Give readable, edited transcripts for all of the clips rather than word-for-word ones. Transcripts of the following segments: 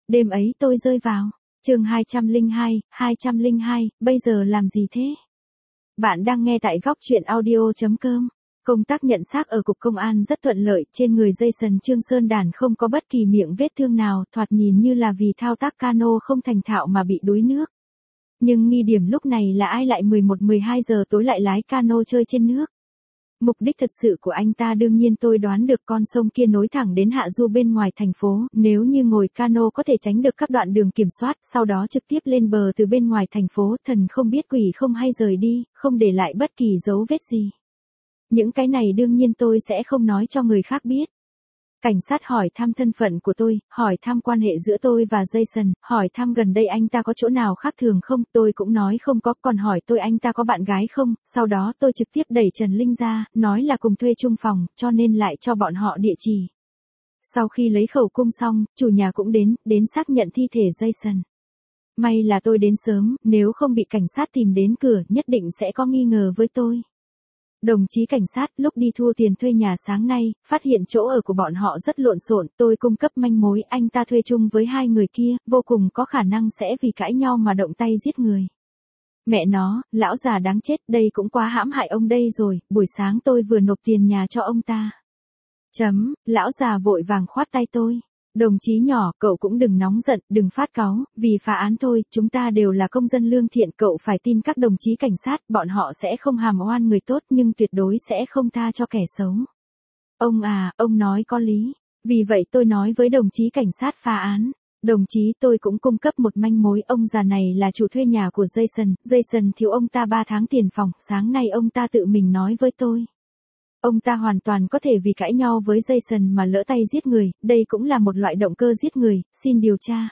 Đêm ấy tôi rơi vào. Chương 202, bây giờ làm gì thế? Bạn đang nghe tại góc truyện audio.com. Công tác nhận xác ở cục công an rất thuận lợi, trên người Jason Trương Sơn Đàn không có bất kỳ miệng vết thương nào, thoạt nhìn như là vì thao tác cano không thành thạo mà bị đuối nước. Nhưng nghi điểm lúc này là ai lại 11-12 giờ tối lại lái cano chơi trên nước? Mục đích thật sự của anh ta đương nhiên tôi đoán được, con sông kia nối thẳng đến hạ du bên ngoài thành phố, nếu như ngồi cano có thể tránh được các đoạn đường kiểm soát, sau đó trực tiếp lên bờ từ bên ngoài thành phố, thần không biết quỷ không hay rời đi, không để lại bất kỳ dấu vết gì. Những cái này đương nhiên tôi sẽ không nói cho người khác biết. Cảnh sát hỏi thăm thân phận của tôi, hỏi thăm quan hệ giữa tôi và Jason, hỏi thăm gần đây anh ta có chỗ nào khác thường không, tôi cũng nói không có, còn hỏi tôi anh ta có bạn gái không, sau đó tôi trực tiếp đẩy Trần Linh ra, nói là cùng thuê chung phòng, cho nên lại cho bọn họ địa chỉ. Sau khi lấy khẩu cung xong, chủ nhà cũng đến xác nhận thi thể Jason. May là tôi đến sớm, nếu không bị cảnh sát tìm đến cửa, nhất định sẽ có nghi ngờ với tôi. Đồng chí cảnh sát, lúc đi thu tiền thuê nhà sáng nay, phát hiện chỗ ở của bọn họ rất lộn xộn, tôi cung cấp manh mối, anh ta thuê chung với hai người kia, vô cùng có khả năng sẽ vì cãi nhau mà động tay giết người. Mẹ nó, lão già đáng chết, đây cũng quá hãm hại ông đây rồi, buổi sáng tôi vừa nộp tiền nhà cho ông ta. Lão già vội vàng khoát tay tôi. Đồng chí nhỏ, cậu cũng đừng nóng giận, đừng phát cáu, vì phá án thôi, chúng ta đều là công dân lương thiện, cậu phải tin các đồng chí cảnh sát, bọn họ sẽ không hàm oan người tốt nhưng tuyệt đối sẽ không tha cho kẻ xấu. Ông nói có lý. Vì vậy tôi nói với đồng chí cảnh sát phá án. Đồng chí, tôi cũng cung cấp một manh mối, ông già này là chủ thuê nhà của Jason thiếu ông ta 3 tháng tiền phòng, sáng nay ông ta tự mình nói với tôi. Ông ta hoàn toàn có thể vì cãi nhau với Jason mà lỡ tay giết người, đây cũng là một loại động cơ giết người, xin điều tra.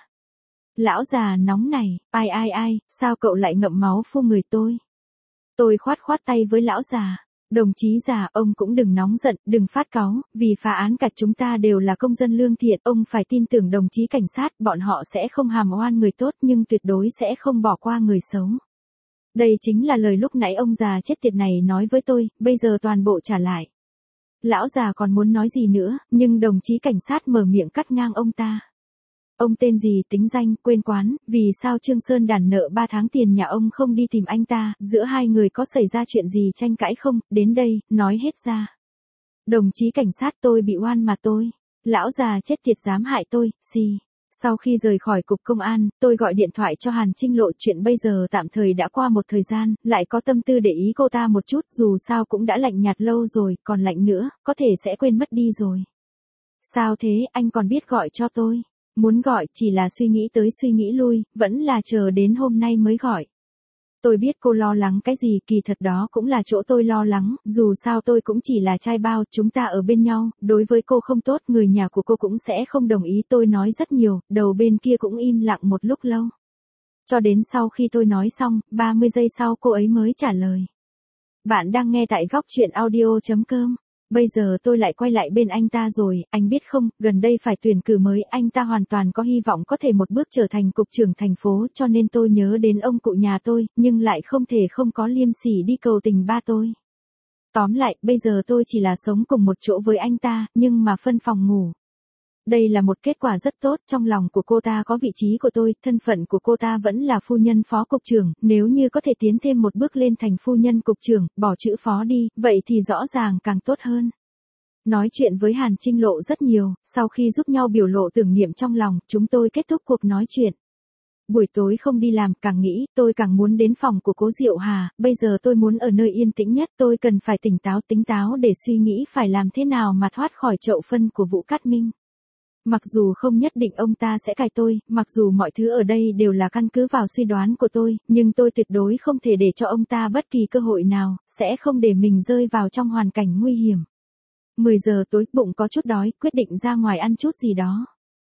Lão già nóng này, ai, sao cậu lại ngậm máu phun người tôi? Tôi khoát tay với lão già. Đồng chí già, ông cũng đừng nóng giận, đừng phát cáu, vì phá án cả chúng ta đều là công dân lương thiện, ông phải tin tưởng đồng chí cảnh sát, bọn họ sẽ không hàm oan người tốt nhưng tuyệt đối sẽ không bỏ qua người xấu. Đây chính là lời lúc nãy ông già chết tiệt này nói với tôi, bây giờ toàn bộ trả lại. Lão già còn muốn nói gì nữa, nhưng đồng chí cảnh sát mở miệng cắt ngang ông ta. Ông tên gì, tính danh, quên quán, vì sao Trương Sơn Đàn nợ 3 tháng tiền nhà ông không đi tìm anh ta, giữa hai người có xảy ra chuyện gì tranh cãi không, đến đây, nói hết ra. Đồng chí cảnh sát, tôi bị oan mà tôi. Lão già chết tiệt dám hại tôi, xì. Sau khi rời khỏi cục công an, tôi gọi điện thoại cho Hàn Trinh Lộ, chuyện bây giờ tạm thời đã qua một thời gian, lại có tâm tư để ý cô ta một chút, dù sao cũng đã lạnh nhạt lâu rồi, còn lạnh nữa, có thể sẽ quên mất đi rồi. Sao thế, anh còn biết gọi cho tôi? Muốn gọi, chỉ là suy nghĩ tới suy nghĩ lui, vẫn là chờ đến hôm nay mới gọi. Tôi biết cô lo lắng cái gì, kỳ thật đó cũng là chỗ tôi lo lắng, dù sao tôi cũng chỉ là trai bao, chúng ta ở bên nhau, đối với cô không tốt, người nhà của cô cũng sẽ không đồng ý, tôi nói rất nhiều, đầu bên kia cũng im lặng một lúc lâu. Cho đến sau khi tôi nói xong, 30 giây sau cô ấy mới trả lời. Bạn đang nghe tại góc truyện audio.com. Bây giờ tôi lại quay lại bên anh ta rồi, anh biết không, gần đây phải tuyển cử mới, anh ta hoàn toàn có hy vọng có thể một bước trở thành cục trưởng thành phố, cho nên tôi nhớ đến ông cụ nhà tôi, nhưng lại không thể không có liêm sỉ đi cầu tình ba tôi. Tóm lại, bây giờ tôi chỉ là sống cùng một chỗ với anh ta, nhưng mà phân phòng ngủ. Đây là một kết quả rất tốt, trong lòng của cô ta có vị trí của tôi, thân phận của cô ta vẫn là phu nhân phó cục trưởng, nếu như có thể tiến thêm một bước lên thành phu nhân cục trưởng, bỏ chữ phó đi, vậy thì rõ ràng càng tốt hơn. Nói chuyện với Hàn Trinh Lộ rất nhiều, sau khi giúp nhau biểu lộ tưởng niệm trong lòng, chúng tôi kết thúc cuộc nói chuyện. Buổi tối không đi làm, càng nghĩ, tôi càng muốn đến phòng của Cố Diệu Hà, bây giờ tôi muốn ở nơi yên tĩnh nhất, tôi cần phải tỉnh táo để suy nghĩ phải làm thế nào mà thoát khỏi chậu phân của Vũ Cát Minh. Mặc dù không nhất định ông ta sẽ cài tôi, mặc dù mọi thứ ở đây đều là căn cứ vào suy đoán của tôi, nhưng tôi tuyệt đối không thể để cho ông ta bất kỳ cơ hội nào, sẽ không để mình rơi vào trong hoàn cảnh nguy hiểm. 10 giờ tối, bụng có chút đói, quyết định ra ngoài ăn chút gì đó.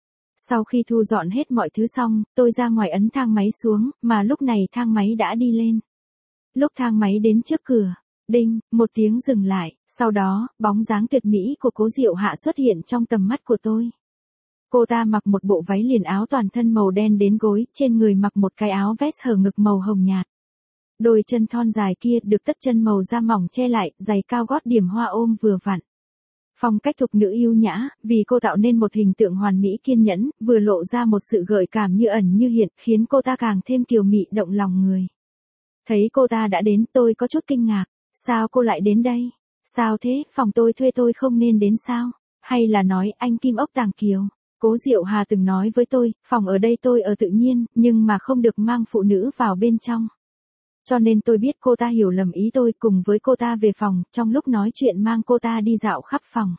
Sau khi thu dọn hết mọi thứ xong, tôi ra ngoài ấn thang máy xuống, mà lúc này thang máy đã đi lên. Lúc thang máy đến trước cửa, đinh, một tiếng dừng lại, sau đó, bóng dáng tuyệt mỹ của Cố Diệu Hạ xuất hiện trong tầm mắt của tôi. Cô ta mặc một bộ váy liền áo toàn thân màu đen đến gối, trên người mặc một cái áo vest hở ngực màu hồng nhạt. Đôi chân thon dài kia được tất chân màu da mỏng che lại, giày cao gót điểm hoa ôm vừa vặn. Phong cách thục nữ yêu nhã, vì cô tạo nên một hình tượng hoàn mỹ kiên nhẫn, vừa lộ ra một sự gợi cảm như ẩn như hiện, khiến cô ta càng thêm kiều mị động lòng người. Thấy cô ta đã đến, tôi có chút kinh ngạc. Sao cô lại đến đây? Sao thế, phòng tôi thuê tôi không nên đến sao? Hay là nói anh Kim Ốc Tàng Kiều? Cố Diệu Hà từng nói với tôi, phòng ở đây tôi ở tự nhiên, nhưng mà không được mang phụ nữ vào bên trong. Cho nên tôi biết cô ta hiểu lầm ý tôi, cùng với cô ta về phòng, trong lúc nói chuyện mang cô ta đi dạo khắp phòng.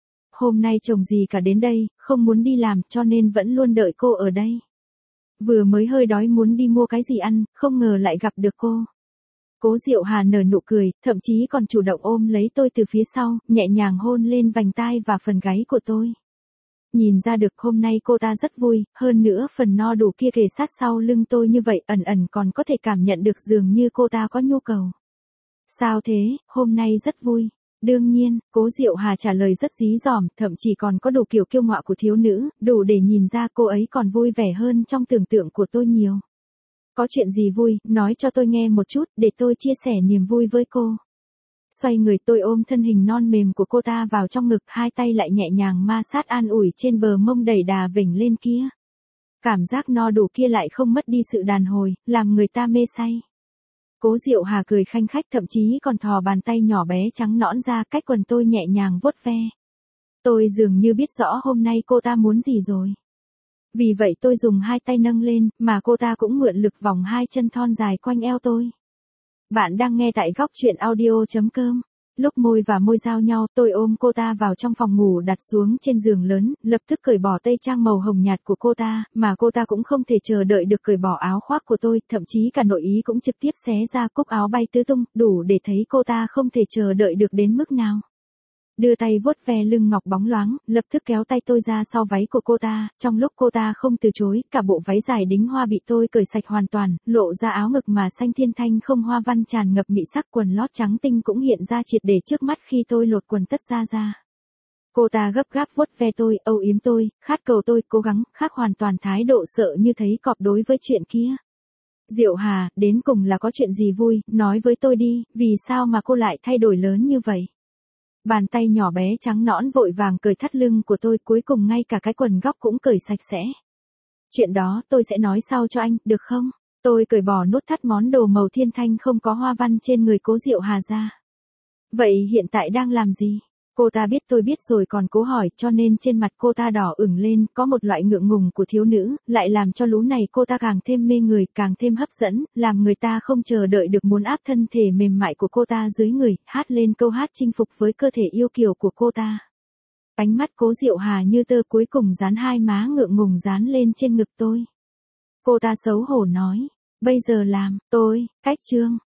Hôm nay chồng gì cả đến đây, không muốn đi làm cho nên vẫn luôn đợi cô ở đây. Vừa mới hơi đói muốn đi mua cái gì ăn, không ngờ lại gặp được cô. Cố Diệu Hà nở nụ cười, thậm chí còn chủ động ôm lấy tôi từ phía sau, nhẹ nhàng hôn lên vành tai và phần gáy của tôi. Nhìn ra được hôm nay cô ta rất vui, hơn nữa phần no đủ kia kề sát sau lưng tôi như vậy ẩn ẩn còn có thể cảm nhận được dường như cô ta có nhu cầu. Sao thế, hôm nay rất vui. Đương nhiên, Cố Diệu Hà trả lời rất dí dỏm, thậm chí còn có đủ kiểu kiêu ngạo của thiếu nữ, đủ để nhìn ra cô ấy còn vui vẻ hơn trong tưởng tượng của tôi nhiều. Có chuyện gì vui, nói cho tôi nghe một chút, để tôi chia sẻ niềm vui với cô. Xoay người tôi ôm thân hình non mềm của cô ta vào trong ngực, hai tay lại nhẹ nhàng ma sát an ủi trên bờ mông đầy đà vểnh lên kia. Cảm giác no đủ kia lại không mất đi sự đàn hồi, làm người ta mê say. Cố Diệu Hà cười khanh khách, thậm chí còn thò bàn tay nhỏ bé trắng nõn ra cách quần tôi nhẹ nhàng vuốt ve. Tôi dường như biết rõ hôm nay cô ta muốn gì rồi. Vì vậy tôi dùng hai tay nâng lên, mà cô ta cũng mượn lực vòng hai chân thon dài quanh eo tôi. Bạn đang nghe tại góc truyện audio.com. Lúc môi và môi giao nhau, tôi ôm cô ta vào trong phòng ngủ đặt xuống trên giường lớn, lập tức cởi bỏ tây trang màu hồng nhạt của cô ta, mà cô ta cũng không thể chờ đợi được cởi bỏ áo khoác của tôi, thậm chí cả nội ý cũng trực tiếp xé ra, cúc áo bay tứ tung, đủ để thấy cô ta không thể chờ đợi được đến mức nào. Đưa tay vuốt ve lưng ngọc bóng loáng, lập tức kéo tay tôi ra sau váy của cô ta, trong lúc cô ta không từ chối, cả bộ váy dài đính hoa bị tôi cởi sạch hoàn toàn, lộ ra áo ngực mà xanh thiên thanh không hoa văn tràn ngập mị sắc, quần lót trắng tinh cũng hiện ra triệt để trước mắt khi tôi lột quần tất ra. Cô ta gấp gáp vuốt ve tôi, âu yếm tôi, khát cầu tôi, cố gắng, khác hoàn toàn thái độ sợ như thấy cọp đối với chuyện kia. Diệu Hà, đến cùng là có chuyện gì vui, nói với tôi đi, vì sao mà cô lại thay đổi lớn như vậy? Bàn tay nhỏ bé trắng nõn vội vàng cởi thắt lưng của tôi, cuối cùng ngay cả cái quần góc cũng cởi sạch sẽ. Chuyện đó tôi sẽ nói sau cho anh, được không? Tôi cởi bỏ nút thắt món đồ màu thiên thanh không có hoa văn trên người Cố Diệu Hà ra. Vậy hiện tại đang làm gì? Cô ta biết tôi biết rồi còn cố hỏi, cho nên trên mặt cô ta đỏ ửng lên, có một loại ngượng ngùng của thiếu nữ, lại làm cho lú này cô ta càng thêm mê người, càng thêm hấp dẫn, làm người ta không chờ đợi được muốn áp thân thể mềm mại của cô ta dưới người, hát lên câu hát chinh phục với cơ thể yêu kiều của cô ta. Ánh mắt Cố Diệu Hà như tơ, cuối cùng dán hai má ngượng ngùng dán lên trên ngực tôi. Cô ta xấu hổ nói, bây giờ làm, tôi, cách chương.